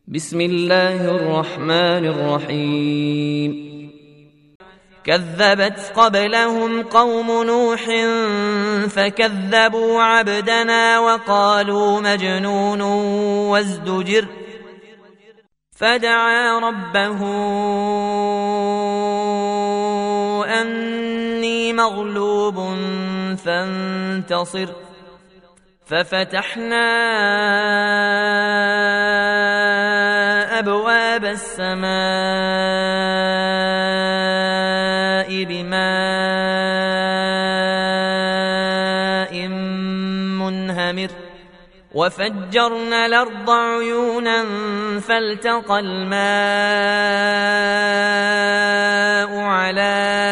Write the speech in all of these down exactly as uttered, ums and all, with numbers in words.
بسم الله الرحمن الرحيم. كذبت قبلهم قوم نوح فكذبوا عبدنا وقالوا مجنون وازدجر فدعا ربه أني مغلوب فانتصر ففتحنا أبواب السماء بماء منهمر وفجرنا الأرض عيونا فالتقى الماء على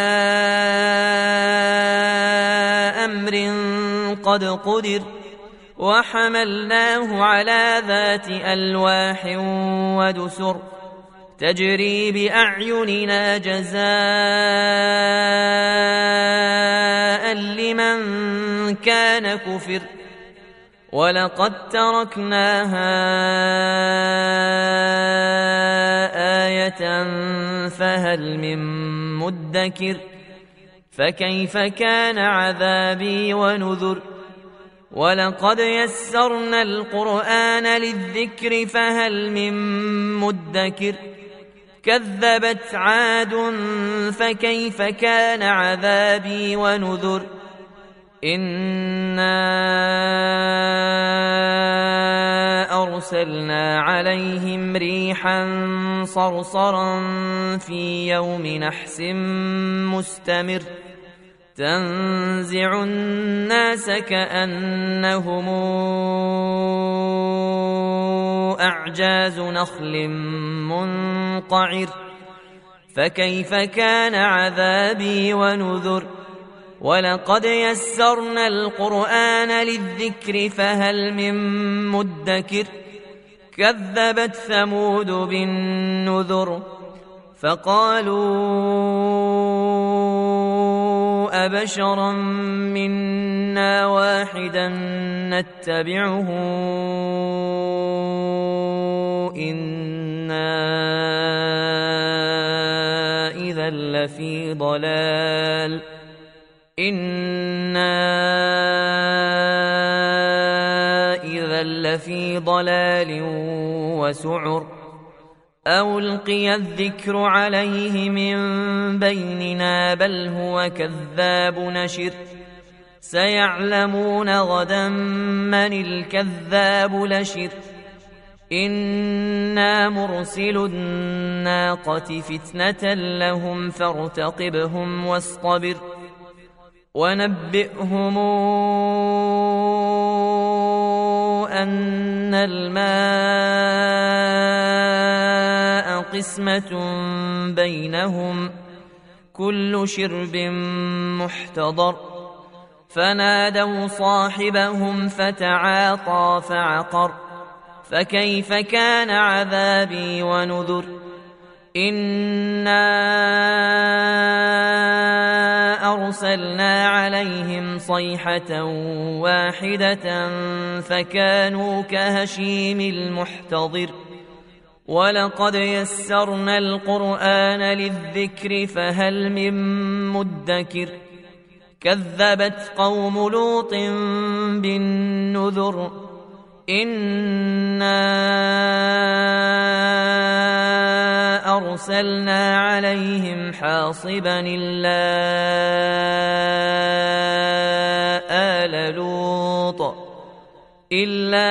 أمر قد قدر وحملناه على ذات ألواح ودسر تجري بأعيننا جزاء لمن كان كفر ولقد تركناها آية فهل من مدكر فكيف كان عذابي ونذر ولقد يسرنا القرآن للذكر فهل من مدكر كذبت عاد فكيف كان عذابي ونذر إنا أرسلنا عليهم ريحا صرصرا في يوم نحس مستمر تنزع الناس كأنهم أعجاز نخل منقعر فكيف كان عذابي ونذر ولقد يسرنا القرآن للذكر فهل من مدكر كذبت ثمود بالنذر فقالوا أبشرا منا واحدا نتبعه إنا إذا لفي ضلال إنا إذا لفي ضلال وسعر أو ألقي الذكر عليه من بيننا بل هو كذاب نشر سيعلمون غدا من الكذاب لشر إنا مرسل الناقة فتنة لهم فارتقبهم واصطبر ونبئهم أن الماء قسمة بينهم كل شرب محتضر فنادوا صاحبهم فتعاطى فعقر فكيف كان عذابي ونذر إنا أرسلنا عليهم صيحة واحدة فكانوا كهشيم المحتضر ولقد يسرنا القرآن للذكر فهل من مدكر كذبت قوم لوط بالنذر إنا أرسلنا عليهم حاصبا إلا آل لوط إلا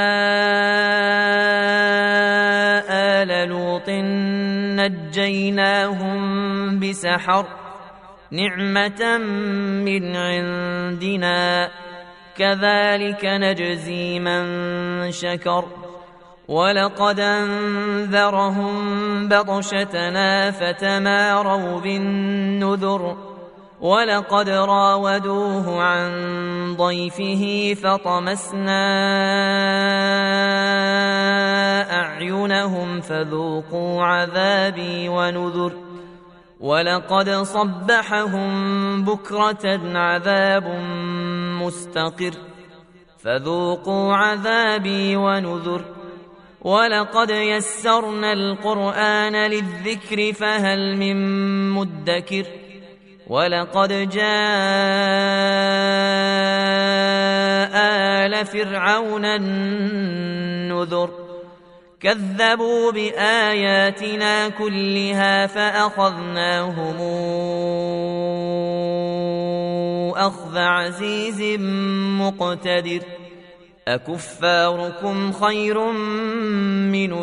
آل لوط نجيناهم بسحر نعمة من عندنا كذلك نجزي من شكر ولقد أنذرهم بطشتنا فتماروا بالنذر ولقد راودوه عن ضيفه فطمسنا أعينهم فذوقوا عذابي ونذر ولقد صبحهم بكرة عذاب مستقر فذوقوا عذابي ونذر ولقد يسرنا القرآن للذكر فهل من مدكر ولقد جاء آل فرعون النذر كذبوا بآياتنا كلها فأخذناهم أخذ عزيز مقتدر أكفاركم خير من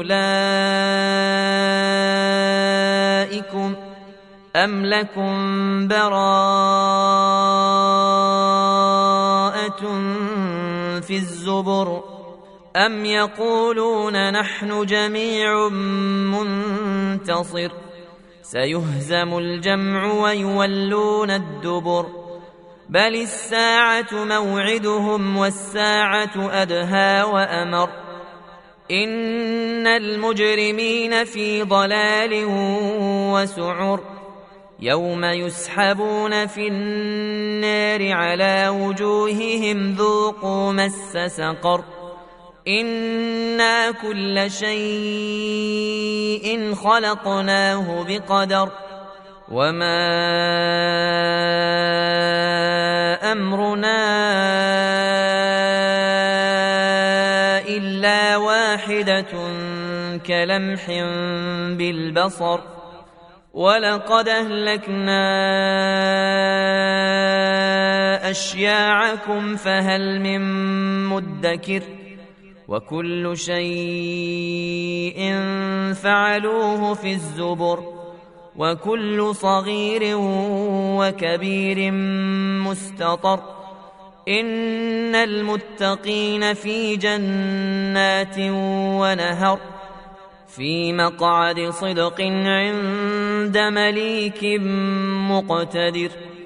أولئكم أم لكم براءة في الزبر أم يقولون نحن جميع منتصر سيهزم الجمع ويولون الدبر بل الساعة موعدهم والساعة أدهى وأمر إن المجرمين في ضلال وسعر يوم يسحبون في النار على وجوههم ذوقوا مس سقر إنا كل شيء خلقناه بقدر وما أمرنا إلا واحدة كلمح بالبصر ولقد أهلكنا أشياعكم فهل من مدكر وكل شيء فعلوه في الزبر وكل صغير وكبير مستطر إن المتقين في جنات ونهر في مقعد صدق عند مليك مقتدر